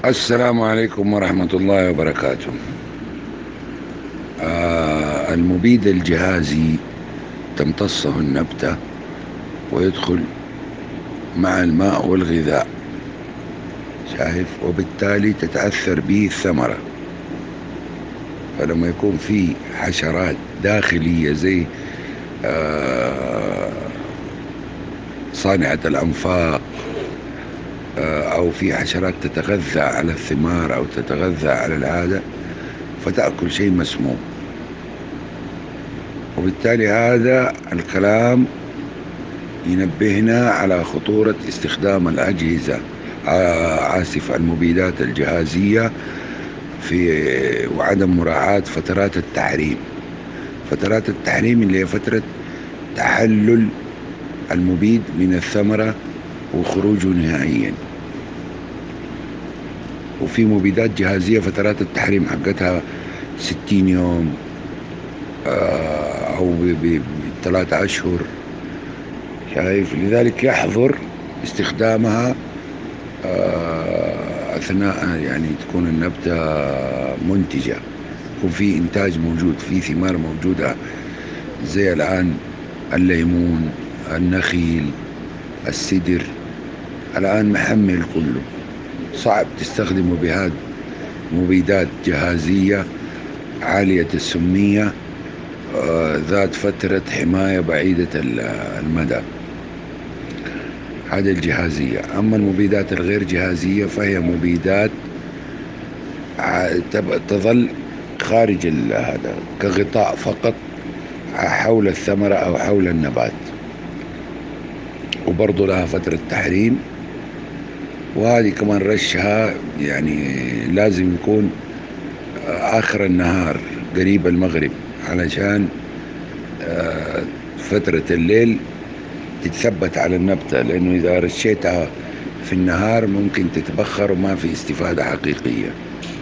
السلام عليكم ورحمة الله وبركاته. المبيد الجهازي تمتصه النبتة ويدخل مع الماء والغذاء، شايف، وبالتالي تتأثر به الثمرة. فلما يكون في حشرات داخلية زي صانعة الأنفاق، أو في حشرات تتغذى على الثمار أو تتغذى على العادة فتأكل شيء مسموم، وبالتالي هذا الكلام ينبهنا على خطورة استخدام الأجهزة المبيدات الجهازية وعدم مراعاة فترات التحريم. فترات التحريم اللي هي فترة تحلل المبيد من الثمرة وخروجه نهائيا. وفي مبيدات جهازية فترات التحريم حقتها 60 يوم أو ب3 أشهر، شايف. لذلك يحظر استخدامها أثناء يعني تكون النبتة منتجة، يكون في إنتاج موجود، في ثمار موجودة زي الآن الليمون، النخيل، السدر، الآن محمل كله. صعب تستخدمه بهذه مبيدات جهازية عالية السمية ذات فترة حماية بعيدة المدى، هذه الجهازية. أما المبيدات الغير جهازية فهي مبيدات تظل خارج هذا كغطاء فقط حول الثمرة أو حول النبات، وبرضو لها فترة تحريم. وهذه كمان رشها يعني لازم يكون آخر النهار قريب المغرب، علشان فترة الليل تتثبت على النبتة، لأنه إذا رشيتها في النهار ممكن تتبخر وما في استفادة حقيقية.